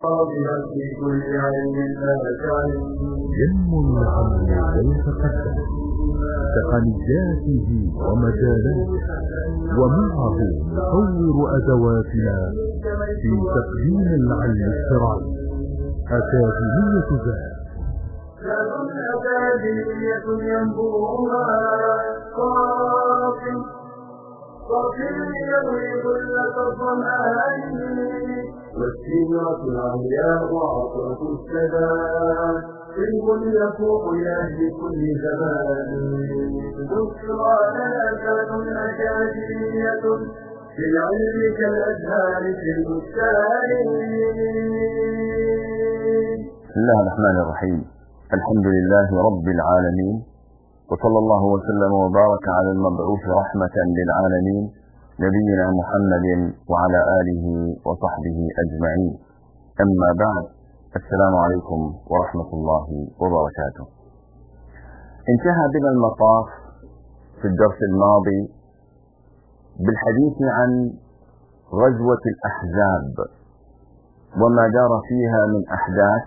في كل علم ينمو العلم ويتقدم بتقنياته ومجالاته، ومعه نطور أدواتنا في تقديم العلم الشرعي. أكاديمية ذهب أكاديمية ينبوها صافي يروي كل الظمآن، والسيرة العلياء وعطرة السلام علم يفوق لأهل كل زمان. بشرى لنا أكاديمية في العلم كالأزهار في البستان. بسم الله الرحمن الرحيم. الحمد لله رب العالمين، وصلى الله وسلم وبارك على المبعوث رحمة للعالمين نبينا محمد وعلى آله وصحبه أجمعين. أما بعد، السلام عليكم ورحمة الله وبركاته. انتهى بنا المطاف في الدرس الماضي بالحديث عن غزوة الأحزاب وما دار فيها من أحداث،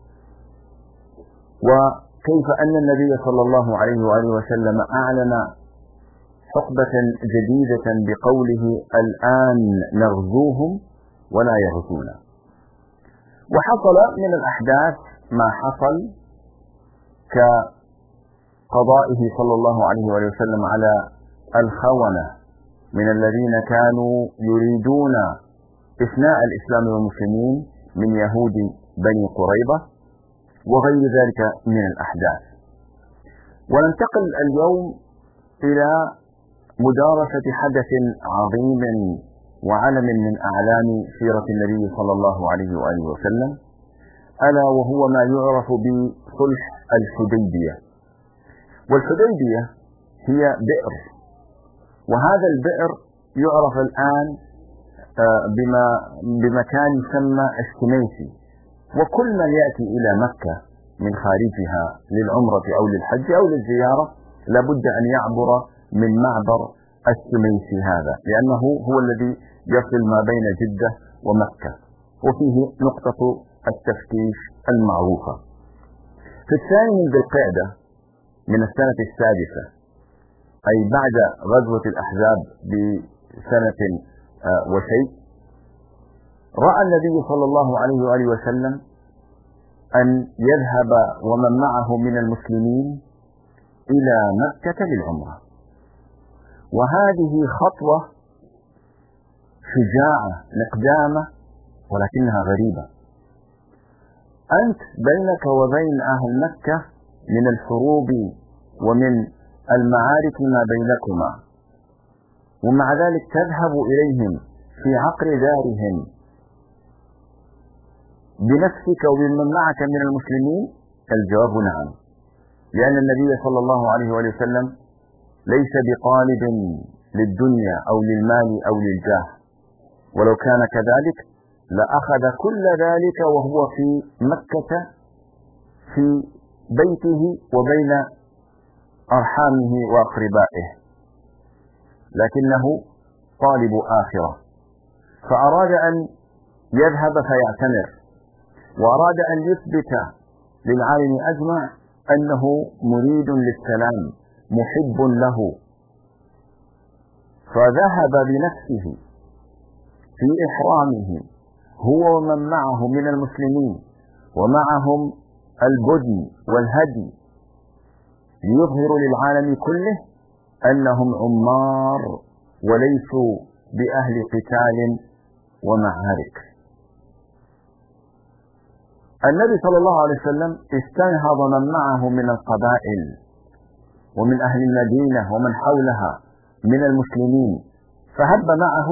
وكيف أن النبي صلى الله عليه وآله وسلم أعلن حقبة جديدة بقوله الآن نغزوهم ولا يغزونا. وحصل من الأحداث ما حصل كقضائه صلى الله عليه وآله وسلم على الخونة من الذين كانوا يريدون إفناء الإسلام والمسلمين من يهود بني قريظة وغير ذلك من الأحداث. وننتقل اليوم إلى مدارسة حدث عظيم وعلم من أعلام سيرة النبي صلى الله عليه وآله وسلم، ألا وهو ما يعرف بصلح الحديبية. والحديبية هي بئر، وهذا البئر يعرف الآن بمكان يسمى الشميسي. وكل من يأتي إلى مكة من خارجها للعمرة أو للحج أو للزيارة لابد أن يعبر من معبر الشميسي هذا، لأنه هو الذي يصل ما بين جدة ومكة، وفيه نقطة التفتيش المعروفة. في الثاني من ذي القعدة من السنة السادسة، أي بعد غزوة الأحزاب بسنة وشيء، رأى النبي صلى الله عليه وآله وسلم أن يذهب ومن معه من المسلمين إلى مكة للعمرة. وهذه خطوة شجاعة مقدامة ولكنها غريبة. أنت بينك وبين أهل مكة من الحروب ومن المعارك ما بينكما، ومع ذلك تذهب إليهم في عقر دارهم بنفسك وبمن معك من المسلمين؟ الجواب نعم، لأن النبي صلى الله عليه وسلم ليس بطالب للدنيا أو للمال أو للجاه، ولو كان كذلك لأخذ كل ذلك وهو في مكة في بيته وبين أرحامه وأقربائه، لكنه طالب آخرة، فأراد أن يذهب فيعتمر، وأراد أن يثبت للعالم أجمع أنه مريد للسلام محب له، فذهب بنفسه في إحرامه هو ومن معه من المسلمين ومعهم البدن والهدي، ليظهر للعالم كله أنهم عمار وليسوا بأهل قتال ومعارك. النبي صلى الله عليه وسلم استنهض من معه من القبائل ومن أهل المدينة ومن حولها من المسلمين، فهب معه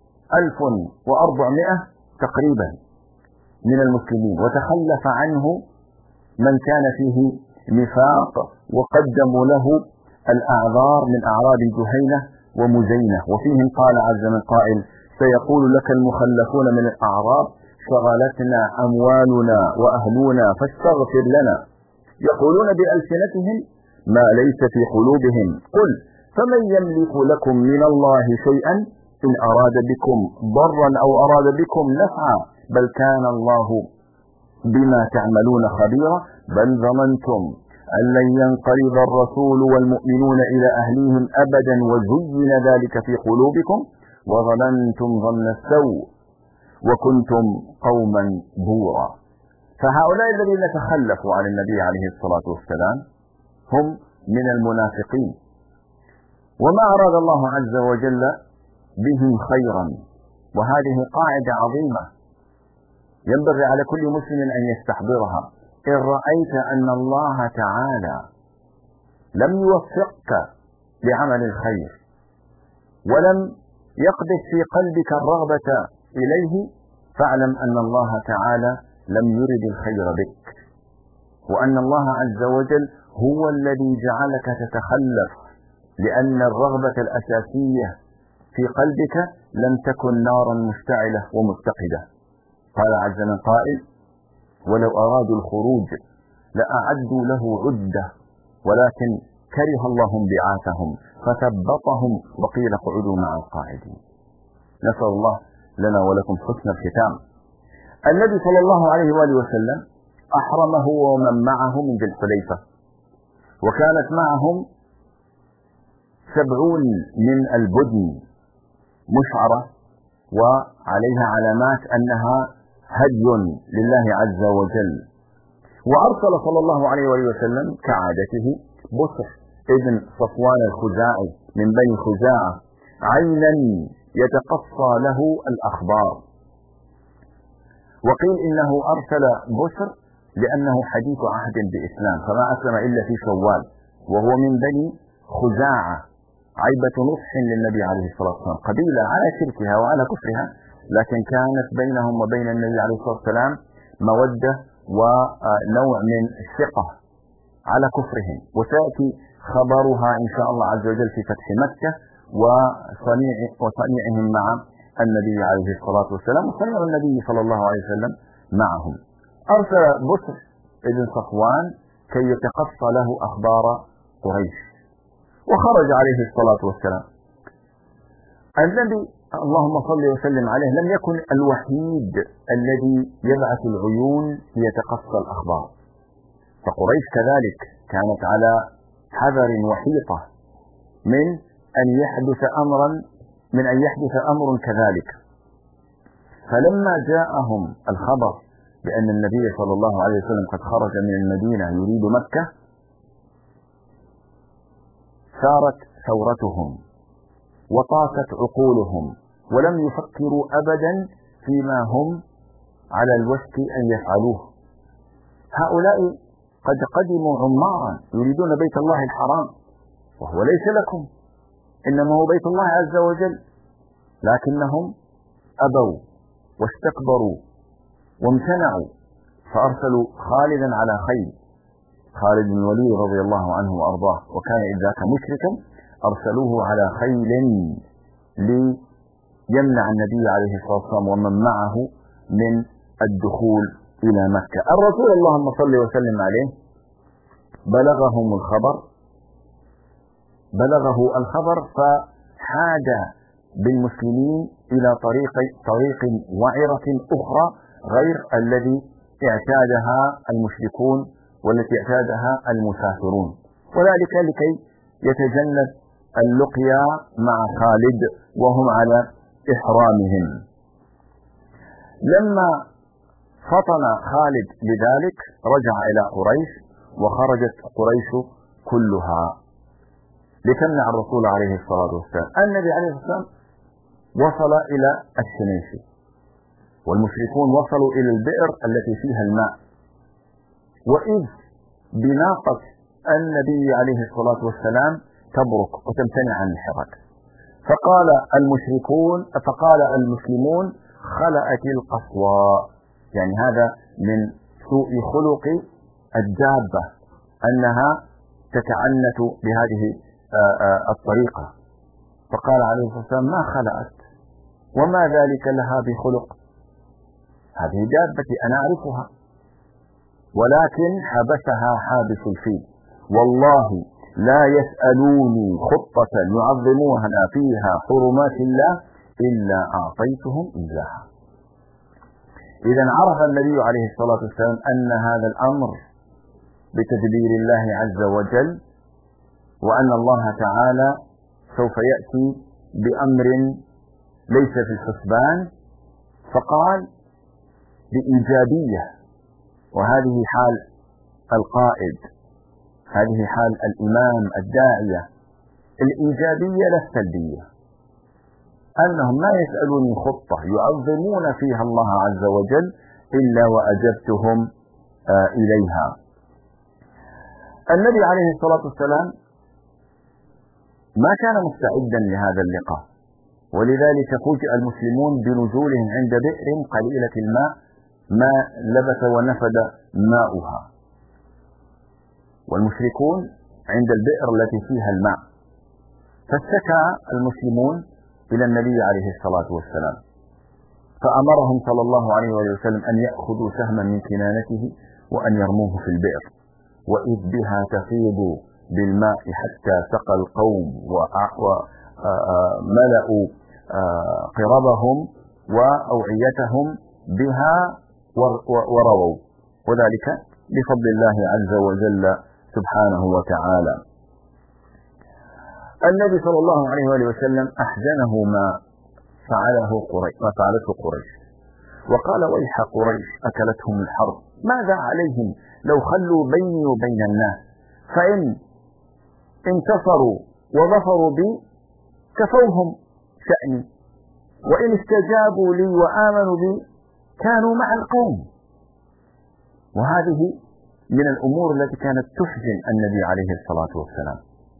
1400 تقريبا من المسلمين، وتخلف عنه من كان فيه نفاق، وقدموا له الأعذار من أعراب جهينة ومزينة. وفيهم قال عز من قائل سيقول لك المخلفون من الأعراب شغلتنا أموالنا وأهلنا فاستغفر لنا، يقولون بألسنتهم ما ليس في قلوبهم، قل فمن يملك لكم من الله شيئا إن أراد بكم ضرا أو أراد بكم نفعا بل كان الله بما تعملون خبيرا بل ظننتم أن لن ينقلب الرسول والمؤمنون إلى أهليهم أبدا وزين ذلك في قلوبكم وظننتم ظن السوء وكنتم قوما بورا. فهؤلاء الذين تخلفوا عن النبي عليه الصلاة والسلام هم من المنافقين، وما أراد الله عز وجل بهم خيرا. وهذه قاعدة عظيمة ينبغي على كل مسلم أن يستحضرها. إن رأيت أن الله تعالى لم يوفقك لعمل الخير ولم يقذف في قلبك الرغبة إليه فاعلم أن الله تعالى لم يرد الخير بك، وأن الله عز وجل هو الذي جعلك تتخلف، لأن الرغبة الأساسية في قلبك لم تكن نارا مشتعلة ومتقدة. قال عز من قائل: ولو أرادوا الخروج لأعدوا له عدة ولكن كره الله انبعاثهم فثبطهم وقيل اقعدوا مع القاعدين. نسأل الله لنا ولكم حسن الختام. النبي صلى الله عليه وآله وسلم أحرمه ومن معه من ذي الحليفة، وكانت معهم 70 من البدن مشعرة وعليها علامات أنها هدي لله عز وجل. وأرسل صلى الله عليه وآله وسلم كعادته بصر ابن صفوان الخزاعي من بني خزاعة عينا يتقصى له الأخبار. وقيل إنه أرسل بصر لأنه حديث عهد بإسلام فما أسلم إلا في شوال، وهو من بني خزاعة عيبة نصح للنبي عليه الصلاة والسلام، قبيلة على شركها وعلى كفرها، لكن كانت بينهم وبين النبي عليه الصلاة والسلام مودة ونوع من الثقة على كفرهم، وسيأتي خبرها إن شاء الله عز وجل في فتح مكة وصنيعهم مع النبي عليه الصلاة والسلام وصنيع النبي صلى الله عليه وسلم معهم. أرسل بصر ابن صفوان كي يتقصى له أخبار قريش، وخرج عليه الصلاة والسلام. النبي اللهم صل وسلم عليه لم يكن الوحيد الذي يبعث العيون ليتقصى الأخبار، فقريش كذلك كانت على حذر وحيطة من أن يحدث أمر كذلك. فلما جاءهم الخبر بأن النبي صلى الله عليه وسلم قد خرج من المدينة يريد مكة سارت ثورتهم وطاست عقولهم ولم يفكروا أبدا فيما هم على الوشك أن يفعلوه. هؤلاء قد قدموا عمارا يريدون بيت الله الحرام وهو ليس لكم، إنما هو بيت الله عز وجل، لكنهم أبوا واستكبروا وامتنعوا، فأرسلوا خالدا على خيل، خالد بن الوليد رضي الله عنه وأرضاه، وكان إذ ذاك مشركا، أرسلوه على خيل ليمنع النبي عليه الصلاة والسلام ومن معه من الدخول إلى مكة. الرسول اللهم صل وسلم عليه بلغه الخبر فحاد بالمسلمين إلى طريق وعرة أخرى غير الذي اعتادها المشركون والتي اعتادها المسافرون، وذلك لكي يتجنب اللقيا مع خالد وهم على إحرامهم. لما فطن خالد لذلك رجع إلى قريش، وخرجت قريش كلها لتمنع الرسول عليه الصلاة والسلام. النبي عليه الصلاة والسلام وصل إلى الشنيسي، والمشركون وصلوا إلى البئر التي فيها الماء، وإذ بناقة النبي عليه الصلاة والسلام تبرك وتمتنع عن الحركة، فقال المسلمون خلأت القصوى، يعني هذا من سوء خلق الدابة أنها تتعنت بهذه الطريقة. فقال عليه الصلاة والسلام ما خلأت وما ذلك لها بخلق، هذه دابتي أنا أعرفها، ولكن حبسها حابس الفيل، والله لا يسألوني خطة يعظموها فيها حرمات الله إلا أعطيتهم إياها. إذا عرف النبي عليه الصلاة والسلام أن هذا الأمر بتدبير الله عز وجل، وأن الله تعالى سوف يأتي بأمر ليس في الحسبان، فقال بإيجابية. وهذه حال القائد، هذه حال الإمام الداعية، الإيجابية لا السلبية، أنهم ما يسألوني خطة يعظمون فيها الله عز وجل إلا وأجبتهم إليها. النبي عليه الصلاة والسلام ما كان مستعدا لهذا اللقاء، ولذلك فوجئ المسلمون بنزولهم عند بئر قليلة الماء ما لبث ونفد ماؤها، والمشركون عند البئر التي فيها الماء. فاشتكى المسلمون إلى النبي عليه الصلاة والسلام، فأمرهم صلى الله عليه وسلم أن يأخذوا سهما من كنانته وأن يرموه في البئر، وإذ بها تفيض بالماء حتى سقى القوم وملأوا قربهم وأوعيتهم بها ورووا، وذلك بفضل الله عز وجل سبحانه وتعالى. النبي صلى الله عليه وسلم أحزنه ما فعلته قريش، وقال ويح قريش أكلتهم الحرب، ماذا عليهم لو خلوا بيني وبين الناس، فإن انتصروا وظفروا بي كفوهم شأني، وإن استجابوا لي وآمنوا بي كانوا مع القوم. وهذه من الأمور التي كانت تحزن النبي عليه الصلاة والسلام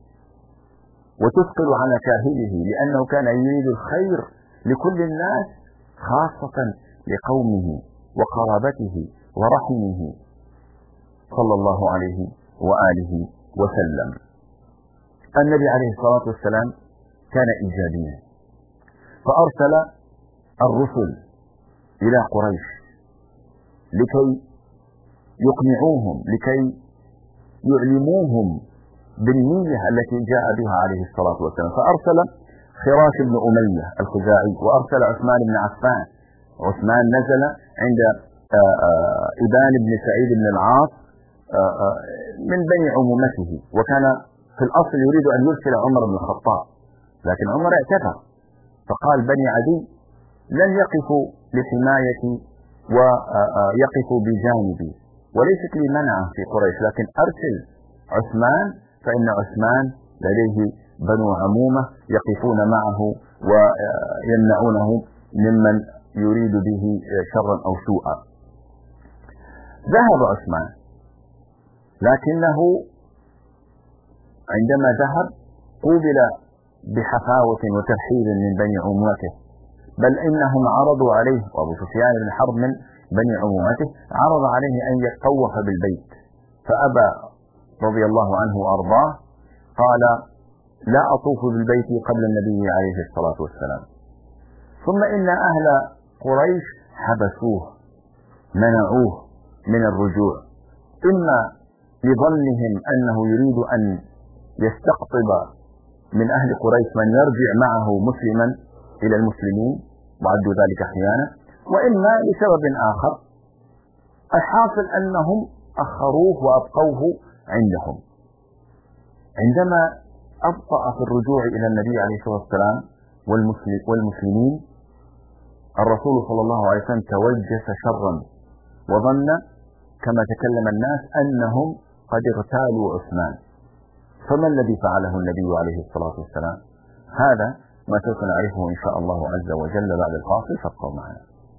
وتثقل على كاهله، لأنه كان يريد الخير لكل الناس، خاصة لقومه وقرابته ورحمه صلى الله عليه وآله وسلم. النبي عليه الصلاة والسلام كان إيجابيا، فأرسل الرسل إلى قريش لكي يقنعوهم، لكي يعلموهم بالنية التي جاء بها عليه الصلاة والسلام. فأرسل خراش بن أمية الخزاعي، وأرسل عثمان بن عفان. عثمان نزل عند إبان بن سعيد بن العاص من بني عمومته، وكان في الأصل يريد أن يرسل عمر بن الخطاب، لكن عمر اعتذر فقال بني عدي لن يقفوا لحمايتي ويقفوا بجانبي، وليست لي منع في قريش، لكن أرسل عثمان، فإن عثمان لديه بنو عمومة يقفون معه ويمنعونه ممن يريد به شرا أو سوءا. ذهب عثمان، لكنه عندما ذهب قوبل بحفاوة وترحيب من بني عمومته، بل إنهم عرضوا عليه، وأبو سفيان بن حرب من بني عمومته عرض عليه أن يتطوف بالبيت، فأبى رضي الله عنه وأرضاه، قال لا أطوف بالبيت قبل النبي عليه الصلاة والسلام. ثم إن أهل قريش حبسوه، منعوه من الرجوع، إما لظنهم أنه يريد أن يستقطب من أهل قريش من يرجع معه مسلما إلى المسلمين وعدوا ذلك خيانة، وإما لسبب آخر. الحاصل أنهم أخروه وأبقوه عندهم. عندما أبطأ في الرجوع إلى النبي عليه الصلاة والسلام والمسلمين، الرسول صلى الله عليه وسلم توجس شرا، وظن كما تكلم الناس أنهم قد اغتالوا عثمان. فما الذي فعله النبي عليه الصلاة والسلام؟ هذا ما سوف نعرفه إن شاء الله عز وجل بعد الفاصل، فابقوا معنا.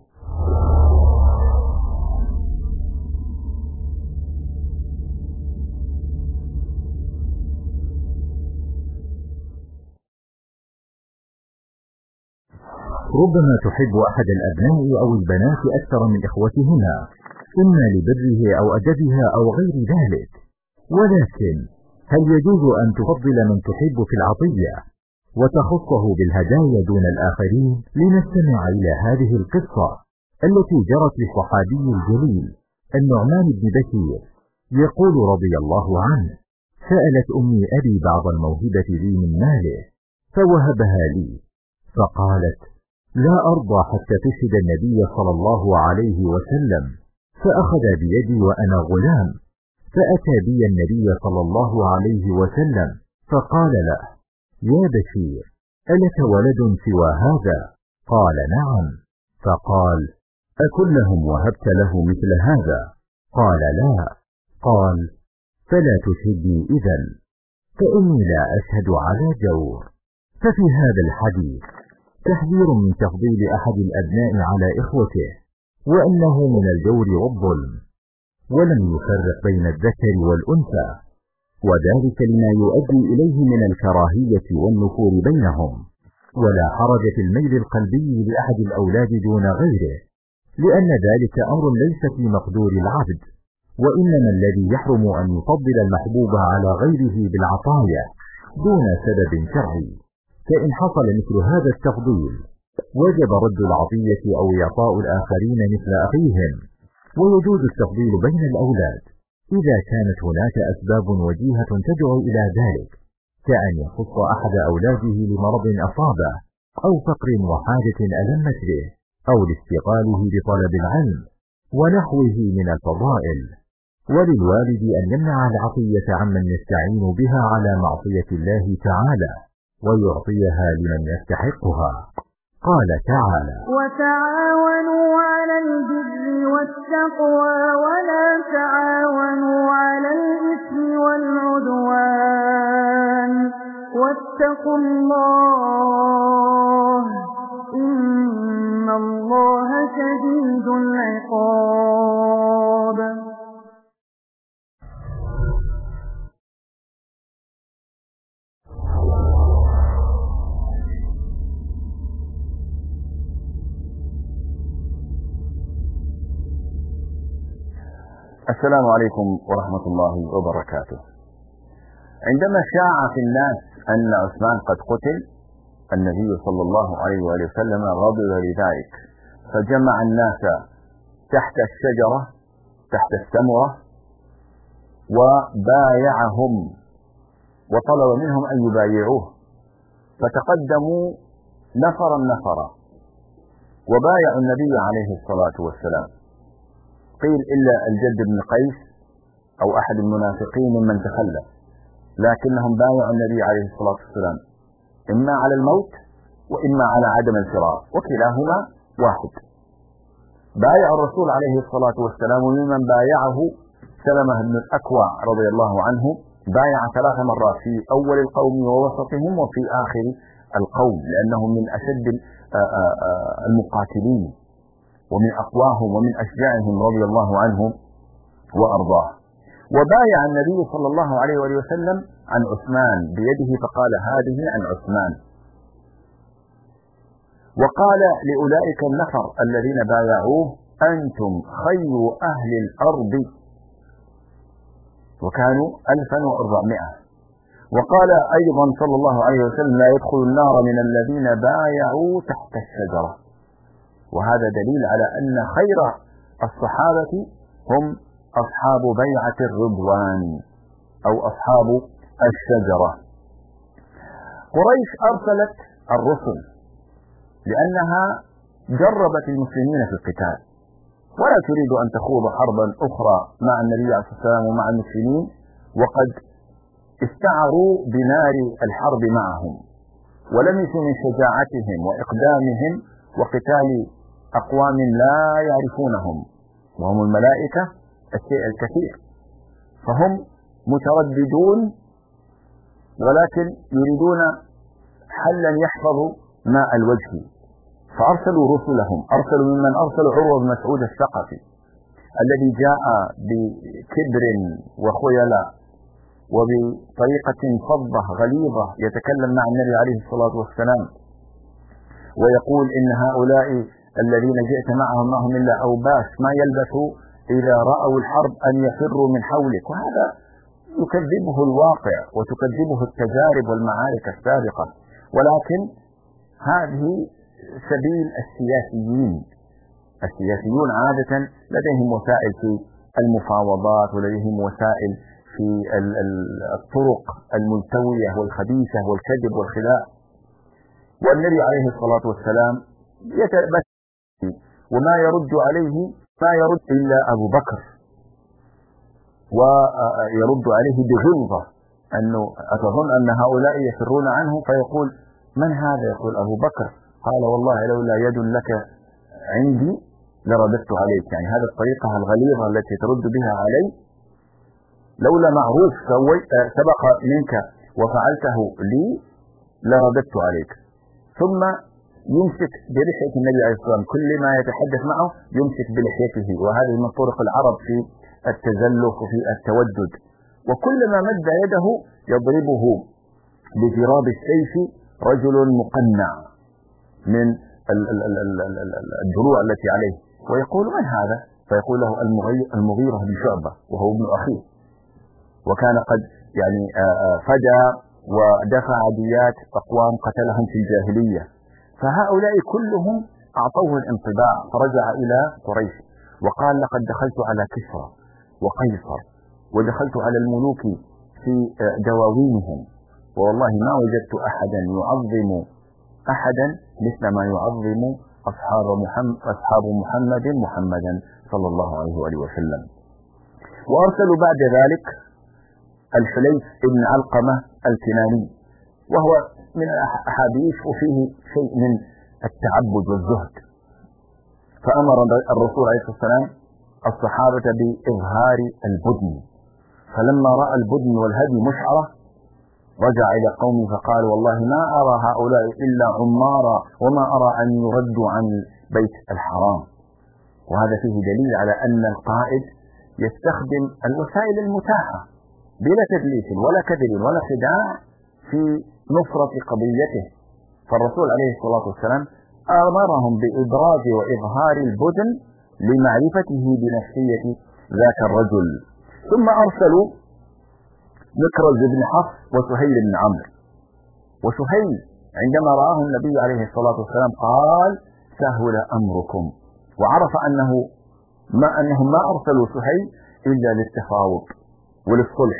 ربما تحب أحد الأبناء أو البنات أكثر من إخوتهما، إما لبره أو أدبها أو غير ذلك، ولكن هل يجوز أن تفضل من تحب في العطية وتخصه بالهدايا دون الآخرين؟ لنستمع إلى هذه القصة التي جرت للصحابي الجليل النعمان بن بشير، يقول رضي الله عنه: سألت أمي أبي بعض الموهبة لي من ماله فوهبها لي، فقالت: لا أرضى حتى تشهد النبي صلى الله عليه وسلم. فأخذ بيدي وأنا غلام، فأتى بي النبي صلى الله عليه وسلم فقال له: يا بشير، ألك ولد سوى هذا؟ قال: نعم. فقال: أكلهم وهبت له مثل هذا؟ قال: لا. قال: فلا تشهدني إذن، فإني لا أشهد على جور. ففي هذا الحديث تحذير من تفضيل أحد الأبناء على إخوته، وأنه من الجور والظلم، ولم يفرق بين الذكر والأنثى، وذلك لما يؤدي إليه من الكراهية والنفور بينهم. ولا حرج في الميل القلبي لأحد الأولاد دون غيره، لأن ذلك أمر ليس في مقدور العبد، وإنما الذي يحرم أن يفضل المحبوب على غيره بالعطايا دون سبب شرعي. فإن حصل مثل هذا التفضيل وجب رد العطية أو إعطاء الآخرين مثل أخيهم. ويجوز التفضيل بين الأولاد إذا كانت هناك أسباب وجيهة تدعو إلى ذلك، كأن يخص أحد أولاده لمرض أصابه، أو فقر وحاجة ألمت به، أو لاشتغاله بطلب العلم ونحوه من الفضائل. وللوالد أن يمنع العطية عمن يستعين بها على معصية الله تعالى، ويعطيها لمن يستحقها. قال تعالى: وتعاونوا على البر والتقوى ولا تعاونوا على الإثم والعدوان واتقوا الله إن الله شديد العقاب. السلام عليكم ورحمة الله وبركاته. عندما شاع في الناس أن عثمان قد قتل، النبي صلى الله عليه وآله وسلم غضب لذلك، فجمع الناس تحت الشجرة تحت السمرة وبايعهم وطلب منهم أن يبايعوه، فتقدموا نفرا نفرا وبايعوا النبي عليه الصلاة والسلام. قيل إلا الجد بن قيس أو أحد المنافقين ممن تخلف، لكنهم بايعوا النبي عليه الصلاة والسلام إما على الموت وإما على عدم الفرار، وكلاهما واحد. بايع الرسول عليه الصلاة والسلام، وممن بايعه سلمة بن الأكوع رضي الله عنه، بايع 3 مرات، في أول القوم ووسطهم وفي آخر القوم، لأنه من أشد المقاتلين ومن أقواهم ومن أشجعهم رضي الله عنهم وأرضاه. وبايع النبي صلى الله عليه وسلم عن عثمان بيده، فقال: هذه عن عثمان. وقال لأولئك النفر الذين بايعوه: أنتم خير أهل الأرض، وكانوا 1400. وقال أيضا صلى الله عليه وسلم: لا يدخل النار من الذين بايعوا تحت الشجرة. وهذا دليل على أن خير الصحابة هم أصحاب بيعة الرضوان أو أصحاب الشجرة. قريش أرسلت الرسل لأنها جربت المسلمين في القتال، ولا تريد أن تخوض حربا أخرى مع النبي عليه الصلاة والسلام ومع المسلمين، وقد استعروا بنار الحرب معهم، ولمسوا من شجاعتهم وإقدامهم وقتال أقوام لا يعرفونهم، وهم الملائكة الشيء الكثير، فهم مترددون ولكن يريدون حلا يحفظ ماء الوجه، فأرسلوا رسلهم. أرسلوا ممن أرسلوا عروة بن مسعود الثقفي الذي جاء بكبر وخيلاء وبطريقة فظة غليظة يتكلم مع النبي عليه الصلاة والسلام ويقول: إن هؤلاء الذين جئت معهم ما هم إلا أوباش، ما يلبثوا إذا رأوا الحرب أن يفروا من حولك. وهذا يكذبه الواقع وتكذبه التجارب والمعارك السابقة، ولكن هذه سبيل السياسيون عادة لديهم وسائل في المفاوضات، ولديهم وسائل في الطرق الملتوية والخبيثة والكذب والخداع. والنبي عليه الصلاة والسلام يتبسم وما يرد عليه ما يرد إلا أبو بكر، ويرد عليه بغلظة أنه أتظن أن هؤلاء يفرون عنه؟ فيقول من هذا؟ يقول أبو بكر. قال والله لولا يد لك عندي لرددت عليك، يعني هذه الطريقة الغليظة التي ترد بها علي لولا معروف سبق منك وفعلته لي لرددت عليك. ثم يمسك بلحية النبي عليه الصلاة والسلام، كل ما يتحدث معه يمسك بلحيته، وهذه من طرق العرب في التزلف وفي التودد. وكلما مد يده يضربه بجراب السيف رجل مقنع من الدروع التي عليه، ويقول من هذا؟ فيقول له المغيرة بن شعبة، وهو ابن أخيه، وكان قد يعني فدى ودفع ديات أقوام قتلهم في الجاهلية. فهؤلاء كلهم أعطوه الانطباع، فرجع إلى قريش وقال لقد دخلت على كسرى وقيصر ودخلت على الملوك في دواوينهم، والله ما وجدت أحدا يعظم أحدا مثل ما يعظم أصحاب محمدا صلى الله عليه وآله وسلم. وأرسلوا بعد ذلك الحليف بن علقمة الكناني، وهو من الأحاديث وفيه شيء من التعبد والزهد. فأمر الرسول عليه الصلاة والسلام الصحابة بإظهار البدن، فلما رأى البدن والهدي مشعرة رجع إلى قومه فقال والله ما أرى هؤلاء إلا عمارا وما أرى أن يردوا عن البيت الحرام. وهذا فيه دليل على أن القائد يستخدم الوسائل المتاحة بلا تدليس ولا كذب ولا خداع في نصرة قضيته. فالرسول عليه الصلاة والسلام أمرهم بإبراز وإظهار البدن لمعرفته بنفسية ذاك الرجل. ثم أرسلوا مكرز بن حفص وسهيل بن عمرو. وسهيل عندما رآه النبي عليه الصلاة والسلام قال سهل أمركم، وعرف أنهم ما أرسلوا سهيل إلا للتفاوض وللصلح.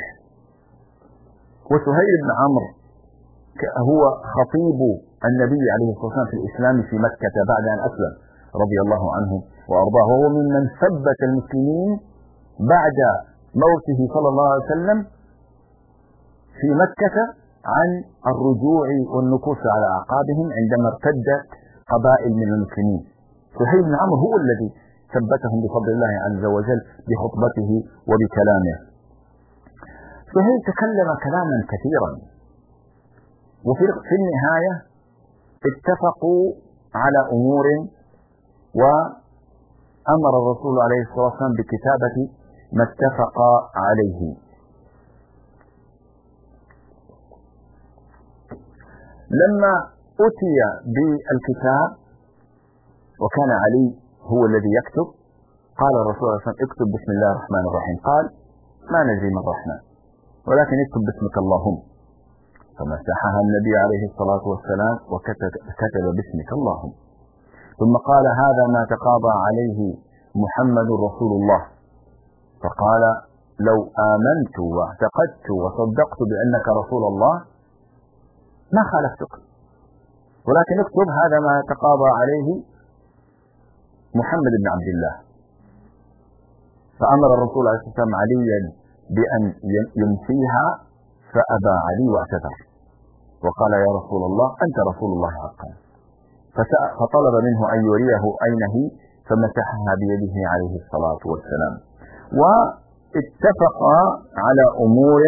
وسهيل بن عمرو هو خطيب النبي عليه الصلاة والسلام في الإسلام في مكة بعد أن أسلم رضي الله عنه وأرضاه، وهو ممن ثبت المسلمين بعد موته صلى الله عليه وسلم في مكة عن الرجوع والنكوص على أعقابهم عندما ارتدت قبائل من المسلمين. سهيل بن عمرو هو الذي ثبتهم بفضل الله عز وجل بخطبته وبكلامه. سهيل تكلم كلاما كثيرا، وفي النهاية اتفقوا على أمور، وأمر الرسول عليه الصلاة والسلام بكتابة ما اتفق عليه. لما أتي بالكتاب وكان علي هو الذي يكتب، قال الرسول صلى الله عليه وسلم اكتب بسم الله الرحمن الرحيم. قال ما ندري من الرحمن، ولكن اكتب باسمك اللهم. فمسحها النبي عليه الصلاة والسلام وكتب باسمك اللهم. ثم قال هذا ما تقاضى عليه محمد رسول الله. فقال لو آمنت واعتقدت وصدقت بأنك رسول الله ما خالفتك، ولكن اكتب هذا ما تقاضى عليه محمد بن عبد الله. فأمر الرسول عليه الصلاة والسلام عليا بأن ينسيها، فأبى علي واعتذر وقال يا رسول الله أنت رسول الله حقا. فطلب منه أن يريه أين هي، فمسحها بيده عليه الصلاة والسلام. واتفق على أمور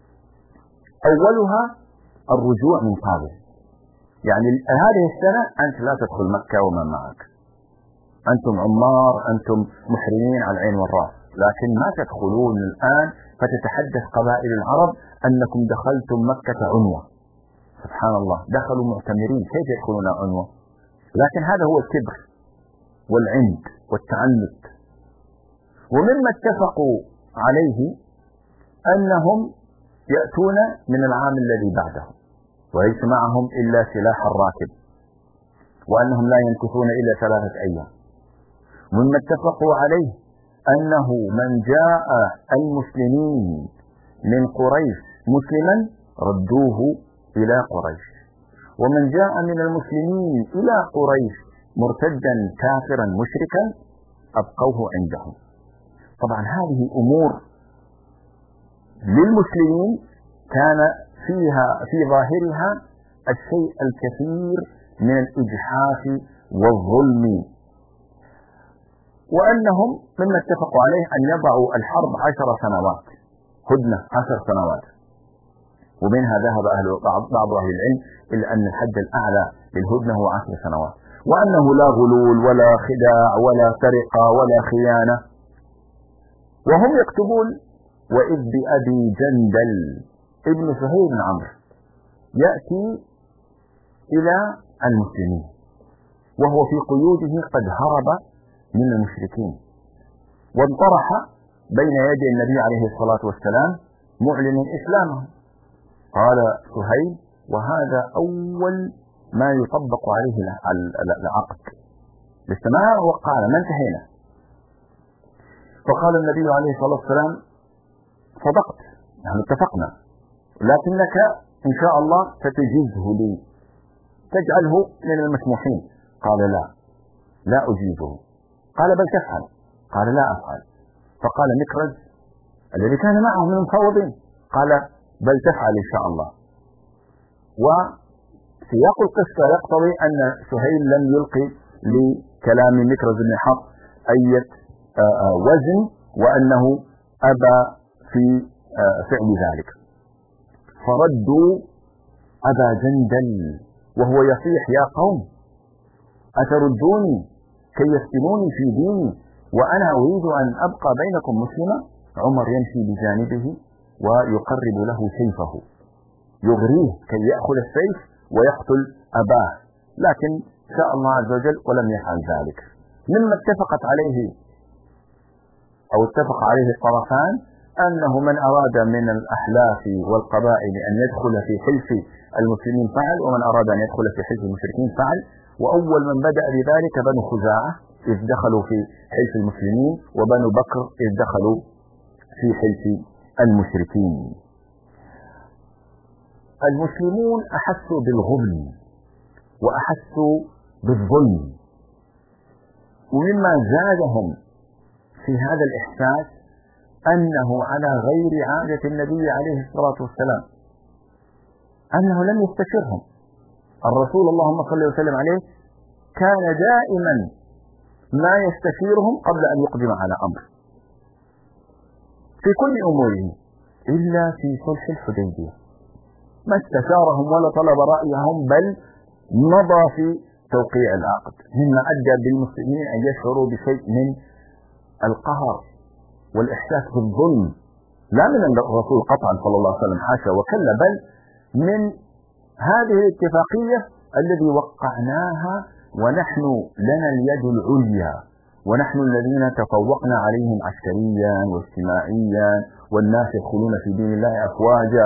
أولها الرجوع من قابل، يعني هذه السنة أنت لا تدخل مكة ومن معك، أنتم عمار، أنتم محرمين على العين والرأس، لكن ما تدخلون الآن فتتحدث قبائل العرب أنكم دخلتم مكة عنوة. سبحان الله، دخلوا معتمرين، كيف يدخلون عنوة؟ لكن هذا هو الكبر والعند والتعنت. ومما اتفقوا عليه أنهم يأتون من العام الذي بعده وليس معهم إلا سلاح الراكب، وأنهم لا يمكثون إلا 3 أيام. مما اتفقوا عليه أنه من جاء المسلمين من قريش مسلما ردوه إلى قريش، ومن جاء من المسلمين إلى قريش مرتدا كافرا مشركا أبقوه عندهم. طبعا هذه أمور للمسلمين كان فيها في ظاهرها الشيء الكثير من الإجحاف والظلم، وأنهم مما اتفقوا عليه أن يضعوا الحرب 10 سنوات، هدنة 10 سنوات، ومنها ذهب بعض أهل العلم إلا أن الحد الأعلى للهدنة هو 10 سنوات، وأنه لا غلول ولا خداع ولا سرقة ولا خيانة. وهم يكتبون: وإذ بأبي جندل ابن سهيل بن عمرو يأتي إلى المسلمين وهو في قيوده قد هرب من المشركين، وانطرح بين يدي النبي عليه الصلاة والسلام معلنا إسلامه. قال سهيل: وهذا أول ما يطبق عليه العقد، الاستماع وقال ما انتهينا. فقال النبي عليه الصلاة والسلام: صدقت، نحن اتفقنا، لكنك إن شاء الله ستجيزه لي، تجعله من المسموحين. قال: لا أجيزه. قال: بل تفعل. قال: لا أفعل. فقال مكرز الذي كان معه من المفوضين: قال: بل تفعل إن شاء الله. وسياق القصة يقتضي أن سهيل لم يلقي لكلام مكرز بن حفص أي وزن، وأنه أبى في فعل ذلك. فردوا أبا جندل وهو يصيح: يا قوم أتردوني كي يفتنوني في ديني وأنا أريد أن أبقى بينكم مسلما؟ عمر يمشي بجانبه ويقرب له سيفه يغريه كي يأخذ السيف ويقتل أباه، لكن شاء الله عز وجل ولم يفعل ذلك. مما اتفقت عليه أو اتفق عليه الطرفان أنه من أراد من الأحلاف والقبائل أن يدخل في حلف المسلمين فعل، ومن أراد أن يدخل في حلف المشركين فعل. وأول من بدأ بذلك بنو خزاعة إذ دخلوا في حلف المسلمين، وبنو بكر إذ دخلوا في حلف المشركين. المسلمون أحسوا بالغبن وأحسوا بالظلم، ومما زادهم في هذا الإحساس أنه على غير عادة النبي عليه الصلاة والسلام، أنه لم يستشرهم. الرسول اللهم صل وسلم عليه كان دائما ما يستشيرهم قبل أن يقدم على أمر في كل أموره، إلا في صلح الحديبية ما استشارهم ولا طلب رأيهم، بل مضى في توقيع العقد، مما أدى بالمسلمين أن يشعروا بشيء من القهر والإحساس بالظلم، لا من الرسول قطعا صلى الله عليه وسلم، حاشا وكلا، بل من هذه الاتفاقية الذي وقعناها ونحن لنا اليد العليا، ونحن الذين تفوقنا عليهم عسكريا واجتماعيا، والناس يدخلون في دين الله أفواجا.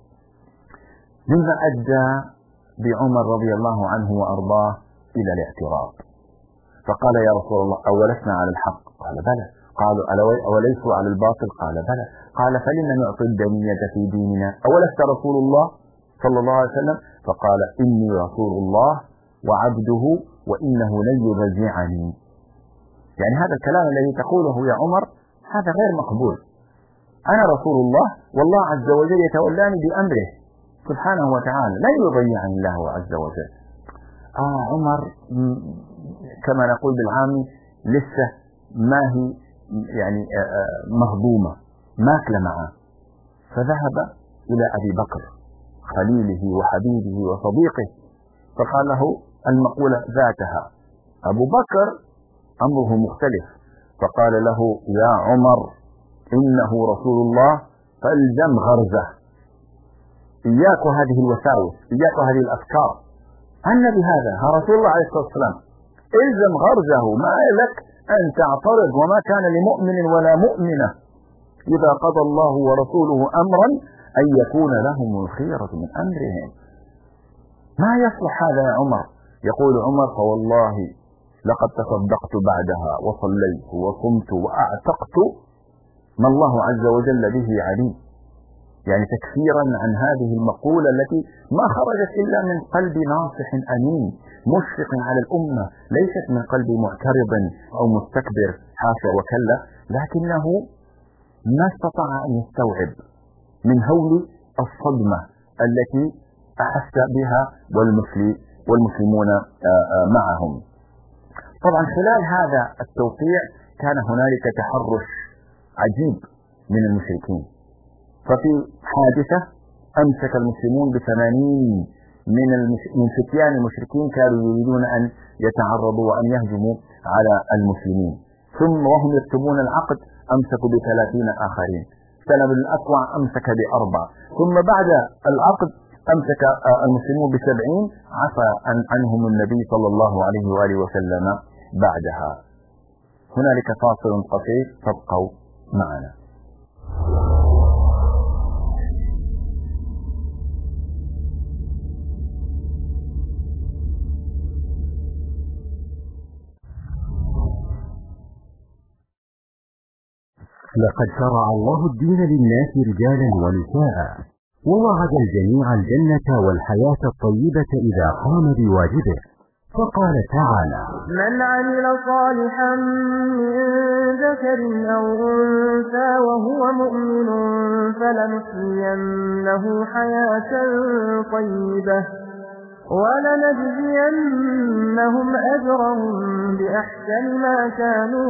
مما أدى بعمر رضي الله عنه وأرضاه إلى الاعتراض، فقال: يا رسول الله أولسنا على الحق؟ قال: بلى. قالوا: أوليسوا على الباطل؟ قال: بلى. قال: فلما نعطي الدنية في ديننا؟ أولست رسول الله صلى الله عليه وسلم؟ فقال: إني رسول الله وعبده وإنه لن يرجعني. يعني هذا الكلام الذي تقوله يا عمر هذا غير مقبول، أنا رسول الله والله عز وجل يتولاني بأمره سبحانه وتعالى، لن يضيعني الله عز وجل. عمر كما نقول بالعامي لسه ما هي يعني مهضومة ماكلة معه، فذهب إلى أبي بكر خليله وحبيبه وصديقه، فقال له المقولة ذاتها. أبو بكر أمره مختلف، فقال له: يا عمر إنه رسول الله فالزم غرزه، إياك هذه الوساوس، إياك هذه الأفكار، أن بهذا رسول الله عليه الصلاة والسلام، إلزم غرزه، ما لك أن تعترض، وما كان لمؤمن ولا مؤمنة إذا قضى الله ورسوله أمرا أن يكون لهم الخيرة من أمرهم. ما يصلح هذا يا عمر؟ يقول عمر: فوالله لقد تصدقت بعدها وصليت وصمت وأعتقت ما الله عز وجل به عليم. يعني تكفيرا عن هذه المقولة التي ما خرجت إلا من قلب ناصح أمين مشفق على الأمة، ليست من قلب معترض أو مستكبر، حاشا وكلا، لكنه ما استطاع أن يستوعب من هول الصدمة التي أحس بها والمسلمون معهم. طبعا خلال هذا التوقيع كان هنالك تحرش عجيب من المشركين، ففي حادثة أمسك المسلمون ب80 من فتيان المشركين كانوا يريدون أن يتعرضوا وأن يهجموا على المسلمين، ثم وهم يكتبون العقد أمسكوا ب30 آخرين، سلم الأكوع أمسك ب4، ثم بعد العقد أمسك المسلمون ب70، عفى عنهم النبي صلى الله عليه وآله وسلم بعدها. هنالك فاصل قصير، تبقوا معنا. لقد شرع الله الدين للناس رجالا ونساء، ووعد الجميع الجنة والحياة الطيبة إذا قام بواجبه، فقال تعالى: من عمل صالحا من ذكر أو أنثى وهو مؤمن فلنحيينه حياة طيبة ولنجزينهم أجرهم بأحسن ما كانوا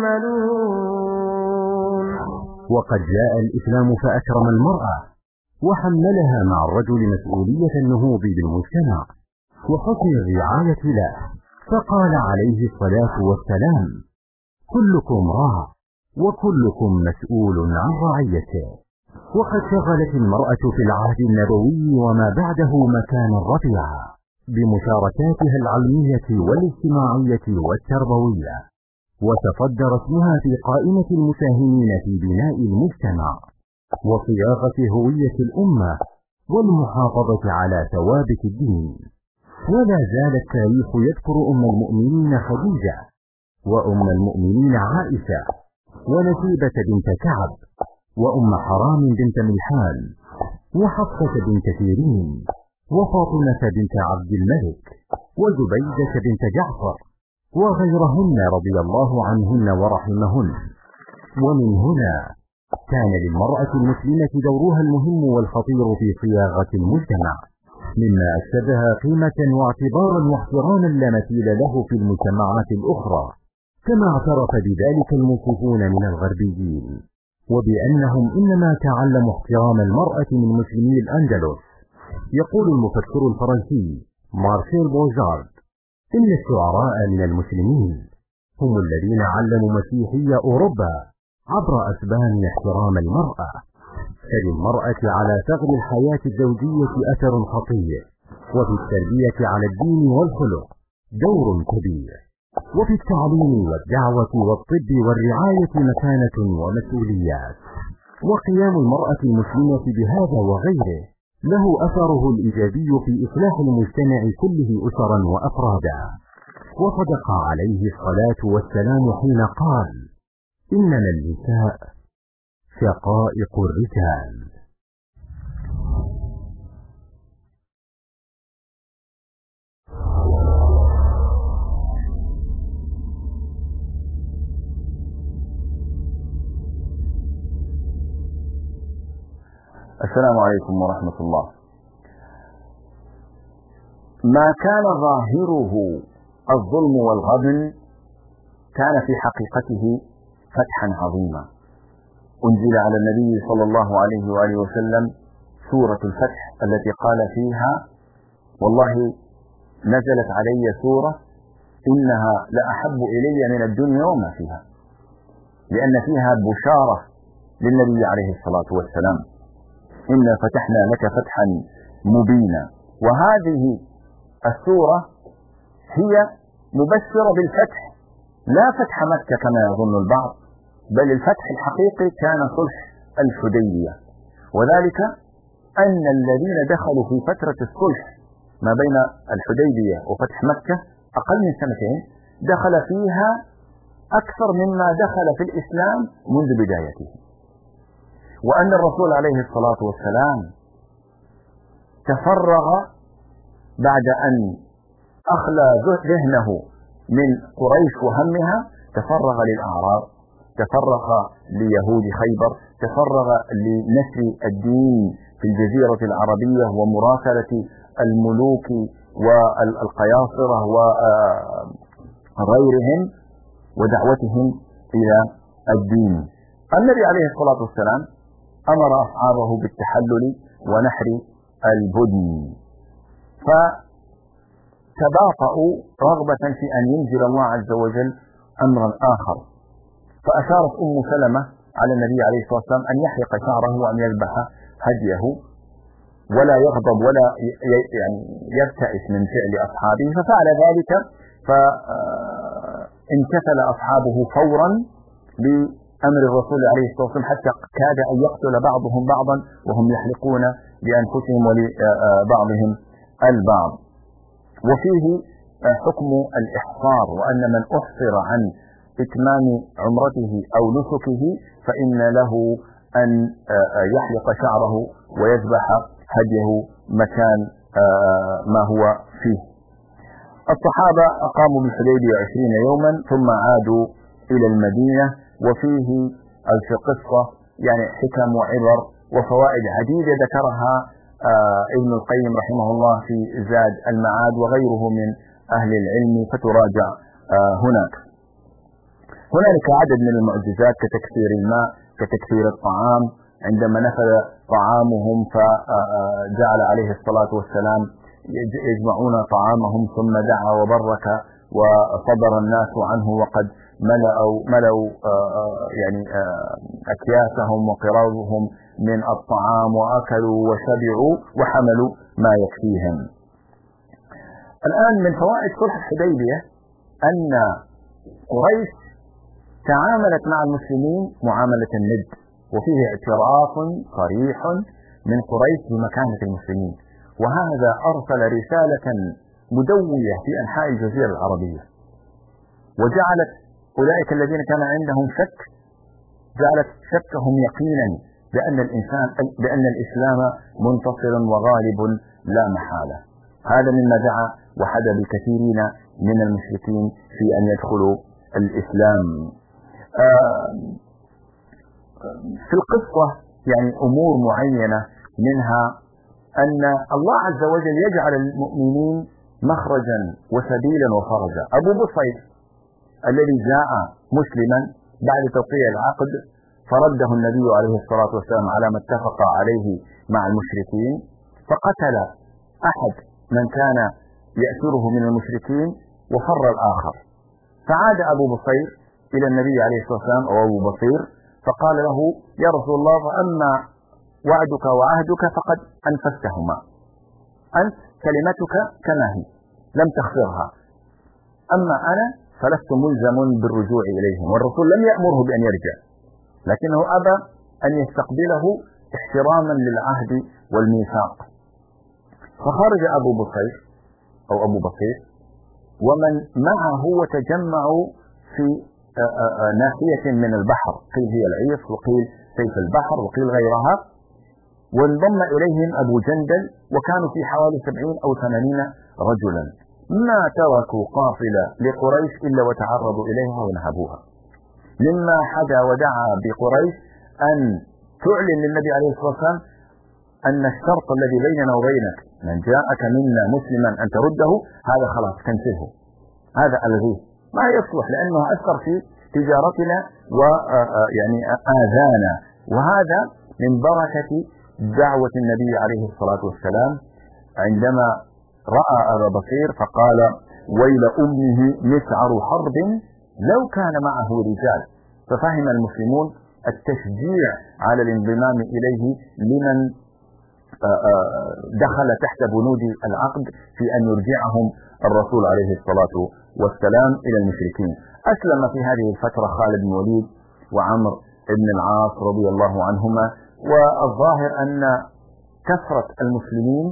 يعملون. وقد جاء الإسلام فأكرم المرأة وحملها مع الرجل مسؤولية النهوض بالمجتمع وحسن الرعاية له، فقال عليه الصلاة والسلام: كلكم راع وكلكم مسؤول عن رعيته. وقد شغلت المرأة في العهد النبوي وما بعده مكانا رفيعا بمشاركاتها العلمية والاجتماعية والتربوية، وتصدر اسمها في قائمة المساهمين في بناء المجتمع وصياغة هوية الأمة والمحافظة على ثوابت الدين. ولا زال التاريخ يذكر أم المؤمنين خديجة، وأم المؤمنين عائشة، ونسيبة بنت كعب، وأم حرام بنت ملحان، وحفصة بنت سيرين، وفاطمة بنت عبد الملك، وزبيدة بنت جعفر، وغيرهن رضي الله عنهن ورحمهن. ومن هنا كان للمرأة المسلمة دورها المهم والخطير في صياغة المجتمع، مما أكسبها قيمة واعتبارا واحتراما لا مثيل له في المجتمعات الأخرى، كما اعترف بذلك الموصوفون من الغربيين، وبأنهم إنما تعلموا احترام المرأة من مسلمي الأندلس. يقول المفكر الفرنسي مارسيل بوجارد: إن الشعراء من المسلمين هم الذين علموا مسيحي أوروبا عبر أسبان احترام المرأة، فللمرأة على ثغر الحياة الزوجية أثر خطير، وفي التربية على الدين والخلق دور كبير، وفي التعليم والدعوة والطب والرعاية مكانة ومسؤوليات. وقيام المرأة المسلمة بهذا وغيره له أثره الإيجابي في إصلاح المجتمع كله أسرا وأفرادا. وصدق عليه الصلاة والسلام حين قال: إنما النساء شقائق الرجال. السلام عليكم ورحمة الله. ما كان ظاهره الظلم والغبن كان في حقيقته فتحا عظيما. أنزل على النبي صلى الله عليه وآله وسلم سورة الفتح التي قال فيها: والله نزلت علي سورة إنها لأحب إلي من الدنيا وما فيها، لأن فيها بشارة للنبي عليه الصلاة والسلام: إنا فتحنا لك فتحا مبينا. وهذه السورة هي مبشرة بالفتح، لا فتح مكة كما يظن البعض، بل الفتح الحقيقي كان صلح الحديبية، وذلك أن الذين دخلوا في فترة الصلح ما بين الحديبية وفتح مكة أقل من 2 دخل فيها أكثر مما دخل في الإسلام منذ بدايته. وأن الرسول عليه الصلاة والسلام تفرغ بعد أن أخلى ذهنه من قريش وهمها، تفرغ للأعراب، تفرغ ليهود خيبر، تفرغ لنشر الدين في الجزيرة العربية ومراسلة الملوك والقياصرة وغيرهم ودعوتهم إلى الدين. النبي عليه الصلاة والسلام أمر أصحابه بالتحلل ونحر البدن، فتباطؤوا رغبة في أن ينزل الله عز وجل أمرا آخر. فأشارت أم سلمة على النبي عليه الصلاة والسلام أن يحلق شعره وأن يذبح هديه ولا يغضب ولا يعني يبتئس من فعل أصحابه، ففعل ذلك. فانتفل أصحابه فورا بأمر الرسول عليه الصلاة والسلام حتى كاد أن يقتل بعضهم بعضا وهم يحلقون لأنفسهم ولبعضهم البعض. وفيه حكم الإحصار، وأن من أحصر عن إتمام عمرته أو نسكه فإن له أن يحلق شعره ويذبح هديه مكان ما هو فيه. الصحابة أقاموا بالحديبية 20 يوما ثم عادوا إلى المدينة. وفيه في قصة يعني حكم وعبر وفوائد عديدة ذكرها ابن القيم رحمه الله في زاد المعاد وغيره من أهل العلم، فتراجع هناك. هنالك عدد من المعجزات كتكثير الماء، كتكثير الطعام. عندما نفذ طعامهم فجعل عليه الصلاة والسلام يجمعون طعامهم ثم دعا وبرك وصبر الناس عنه وقد ملأوا يعني أكياسهم وقراضهم من الطعام وأكلوا وشبعوا وحملوا ما يكفيهم. الآن من فوائد صلح الحديبية أن قريش تعاملت مع المسلمين معاملة الند، وفيه اعتراف صريح من قريش بمكانة المسلمين، وهذا أرسل رسالة مدوية في أنحاء الجزيرة العربية، وجعلت أولئك الذين كان عندهم شك جعلت شكهم يقينا بأن الإسلام منتصر وغالب لا محالة. هذا مما دعا وحدى بالكثيرين من المشركين في أن يدخلوا الإسلام. في القصة يعني أمور معينة، منها أن الله عز وجل يجعل المؤمنين مخرجا وسبيلا وفرجا. أبو بصير الذي جاء مسلما بعد توقيع العقد فرده النبي عليه الصلاة والسلام على ما اتفق عليه مع المشركين، فقتل أحد من كان يأسره من المشركين وفر الآخر. فعاد أبو بصير إلى النبي عليه الصلاة والسلام أو أبو بصير فقال له: يا رسول الله، فأما وعدك وعهدك فقد أنفذتهما، أنت كلمتك كما هي لم تخسرها، أما أنا فلست ملزم بالرجوع إليهم. والرسول لم يأمره بأن يرجع، لكنه أبى أن يستقبله احتراما للعهد والميثاق. فخرج أبو بصير أو أبو بصير ومن معه وتجمعوا في ناحية من البحر، قيل هي العيص وقيل سيف البحر وقيل غيرها، وانضم إليهم أبو جندل، وكانوا في حوالي 70 أو 80 رجلا. ما تركوا قافلة لقريش إلا وتعرضوا إليها ونهبوها، مما حدا ودعا بقريش أن تعلن للنبي عليه الصلاة والسلام أن الشرط الذي بيننا وبينك من جاءك منا مسلما أن ترده، هذا خلاص كنسله، هذا ألغيه، ما يصلح لأنه أثر في تجارتنا ويعني آذانا. وهذا من بركة دعوة النبي عليه الصلاة والسلام عندما رأى أبا بصير فقال: ويل أمه مسعر حرب لو كان معه رجال. ففهم المسلمون التشجيع على الانضمام إليه لمن دخل تحت بنود العقد في أن يرجعهم الرسول عليه الصلاة والسلام إلى المشركين. أسلم في هذه الفترة خالد بن وليد وعمر بن العاص رضي الله عنهما. والظاهر أن كثرة المسلمين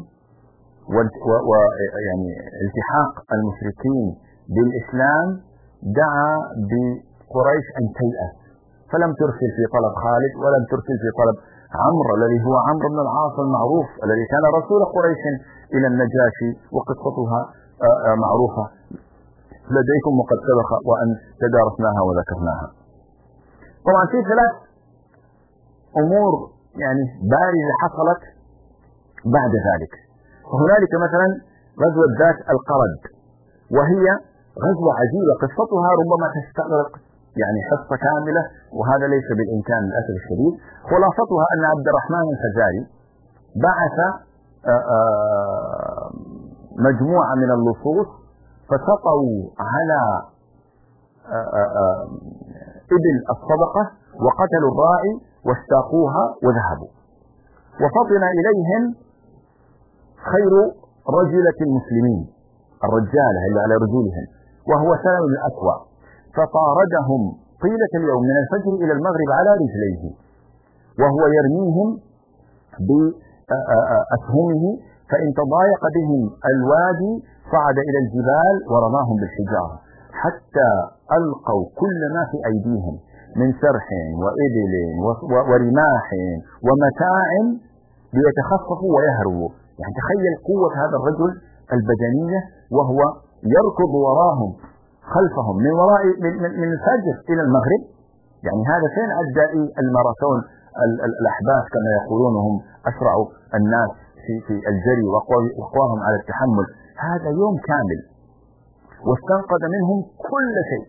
ويعني التحاق المشركين بالإسلام دعا بقريش أن تيأس فلم ترسل في طلب خالد ولم ترسل في طلب عمرو الذي هو عمرو بن العاص المعروف الذي كان رسول قريش إلى النجاشي، وقصتها معروفة لديكم وقد سبق وأن تدارسناها وذكرناها. طبعا في ثلاث أمور يعني بارزة حصلت بعد ذلك. وهنالك مثلا غزوة ذات القرد، وهي غزوة عجيبة قصتها ربما تستغرق يعني حصة كاملة، وهذا ليس بالإمكان للأسف الشديد. خلاصتها أن عبد الرحمن الفزاري بعث مجموعة من اللصوص فسطوا على إبل الصدقة وقتلوا الراعي واستاقوها وذهبوا، وفطن إليهم خير رجلة المسلمين الرجالة اللي على رجولهم وهو سلم الأكوع، فطاردهم طيلة اليوم من الفجر إلى المغرب على رجليه وهو يرميهم بأسهمه، فإن تضايق بهم الوادي صعد إلى الجبال ورماهم بالحجارة حتى ألقوا كل ما في أيديهم من سرح وإبل ورماح ومتاع ليتخففوا ويهربوا. يعني تخيل قوة هذا الرجل البدنية وهو يركض وراهم خلفهم من الفجر إلى المغرب. يعني هذا فين أدى الماراثون الأحباش كما يقولون، هم أسرع الناس في الجري وقواهم على التحمل. هذا يوم كامل واستنقذ منهم كل شيء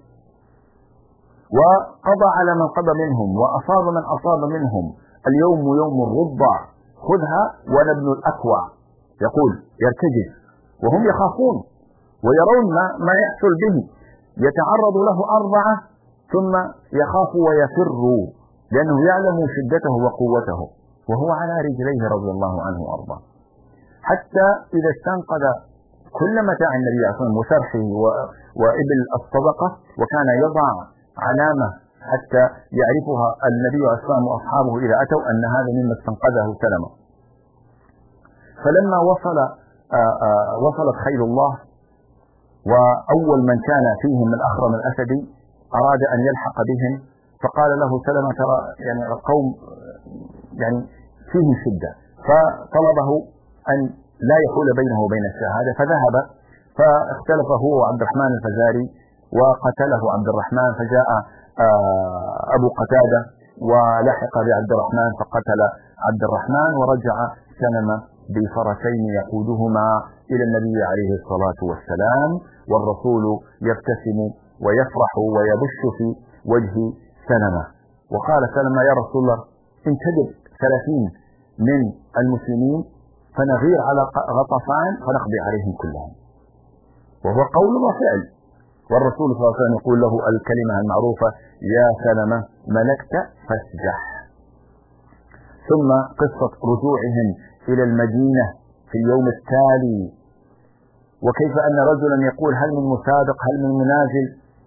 وقضى على من قضى منهم وأصاب من أصاب منهم. اليوم يوم الرضع، خذها وأنا ابن الأكوع، يقول يرتجز وهم يخافون ويرون ما يحصل به، يتعرض له 4 ثم يخاف ويفر لأنه يعلم شدته وقوته وهو على رجليه رضي الله عنه وأرضاه، حتى إذا استنقذ كل متاع النبي صلى الله عليه وسلم وسرحه وإبل الصدقة، وكان يضع علامة حتى يعرفها النبي صلى الله عليه وسلم وأصحابه إذا أتوا أن هذا مما استنقذه سلمة. فلما وصلت خيل الله وأول من كان فيهم من أخرم الأسدي أراد أن يلحق بهم، فقال له سلمة ترى يعني القوم يعني فيهم شدة، فطلبه أن لا يحول بينه وبين الشهادة، فذهب فاختلف هو وعبد الرحمن الفزاري وقتله عبد الرحمن، فجاء أبو قتادة ولحق بعبد الرحمن فقتل عبد الرحمن، ورجع سلمة بفرسين يقودهما إلى النبي عليه الصلاة والسلام، والرسول يبتسم ويفرح ويبش في وجه سلمة. وقال سلمة يا رسول الله انتدب 30 من المسلمين فنغير على غطفان فنقضي عليهم كلهم، وهو قول وفعل. والرسول صلى الله عليه وسلم يقول له الكلمة المعروفة يا سلمة ملكت فاسجح. ثم قصة رجوعهم إلى المدينة في اليوم التالي، وكيف أن رجلا يقول هل من مسابق هل من منازل،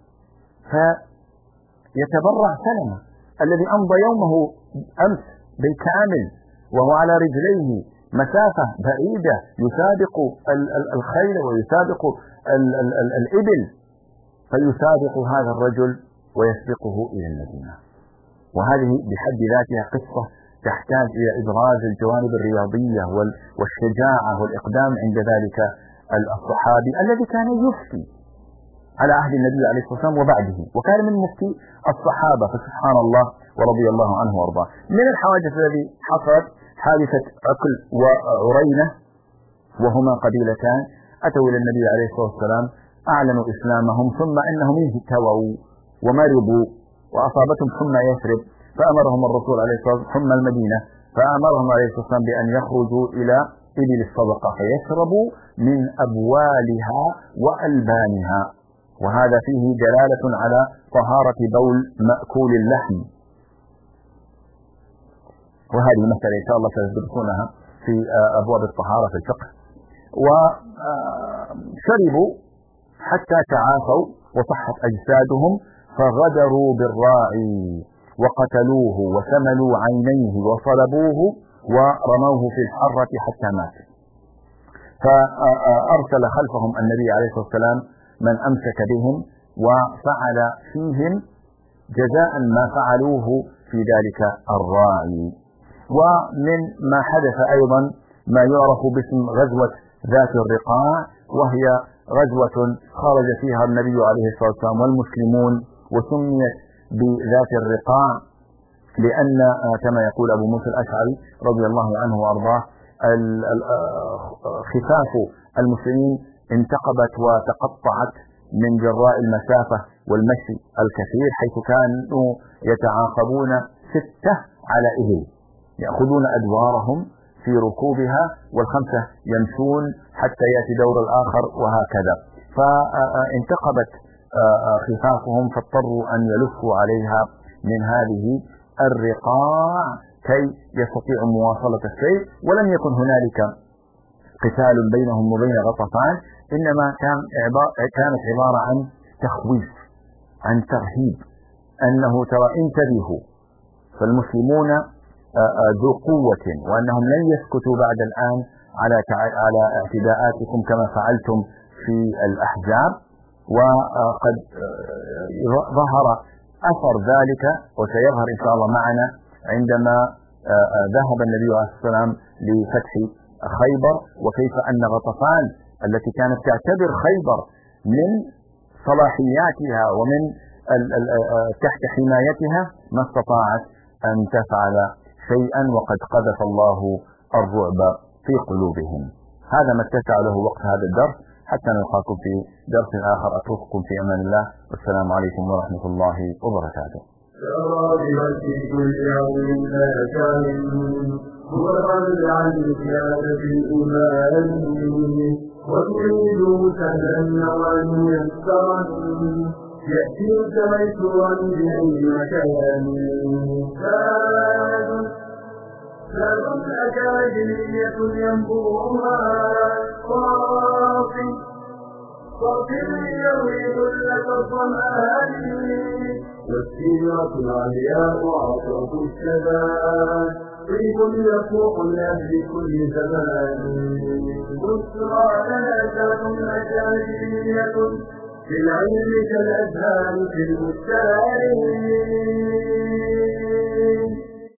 فيتبرع سلمة الذي أمضى يومه أمس بالكامل وهو على رجليه مسافة بعيدة يسابق الخيل ويسابق الإبل، فيسابق هذا الرجل ويسبقه إلى المدينة. وهذه بحد ذاتها قصة تحتاج إلى إبراز الجوانب الرياضية والشجاعة والإقدام عند ذلك الصحابي الذي كان يفتي على عهد النبي عليه الصلاة والسلام وبعده، وكان من مفتي الصحابة، فسبحان الله ورضي الله عنه وارضاه. من الحوادث التي حصلت حادثة عقل وعرينة، وهما قبيلتان أتوا إلى النبي عليه الصلاة والسلام أعلنوا إسلامهم، ثم أنهم اهتووا ومرضوا وأصابتهم حمى يثرب، فأمرهم الرسول عليه الصلاة والسلام حمى المدينة، فأمرهم عليه الصلاة والسلام بأن يخرجوا إلى إبل الصدقة فيشربوا من أبوالها وألبانها، وهذا فيه دلالة على طهارة بول مأكول اللحم، وهذه مسألة إن شاء الله سندرسونها في أبواب الطهارة في الفقه. وشربوا حتى تعافوا وصحت أجسادهم، فغدروا بالراعي وقتلوه وسملوا عينيه وصلبوه ورموه في الحرة حتى مات. فأرسل خلفهم النبي عليه الصلاة والسلام من أمسك بهم وفعل فيهم جزاء ما فعلوه في ذلك الراعي. ومن ما حدث أيضا ما يعرف باسم غزوة ذات الرقاع، وهي غزوة خرج فيها النبي عليه الصلاة والسلام والمسلمون، وسميت بذات الرقاع لأن كما يقول أبو موسى الأشعري رضي الله عنه وأرضاه خفاف المسلمين انتقبت وتقطعت من جراء المسافة والمشي الكثير، حيث كانوا يتعاقبون 6 على إبل يأخذون أدوارهم في ركوبها، وال5 يمشون حتى يأتي دور الآخر وهكذا. فانتقبت خفافهم فاضطروا أن يلفوا عليها من هذه الرقاع كي يستطيعوا مواصلة السير. ولم يكن هنالك قتال بينهم وبين غطفان، إنما كانت عبارة عن تخويف، عن ترهيب، أنه ترى انتبهوا فالمسلمون ذو قوة، وأنهم لن يسكتوا بعد الآن على اعتداءاتكم كما فعلتم في الأحزاب. وقد ظهر أثر ذلك وسيظهر إن شاء الله معنا عندما ذهب النبي عليه الصلاة والسلام لفتح خيبر، وكيف أن غطفان التي كانت تعتبر خيبر من صلاحياتها ومن تحت حمايتها ما استطاعت أن تفعل شيئا، وقد قذف الله الرعب في قلوبهم. هذا ما اتسع له وقت هذا الدرس، حتى نلقاكم في درس آخر. أترككم في أمان الله، والسلام عليكم ورحمة الله وبركاته. في كل يوم مكان هو الرجل عن زيادة الإيمان، وتريد سهلا نوعا يسرا يأتيك ميسورا بأي مكان. زاد أكاديمية ينبوها صافي يروي كلة الظمآن، والسيرة العلياء عطرة الشباب طيب يفوق الناس كل زمان. بشرى لنا ذات أكاديمية في العلم كالأزهار في البستان.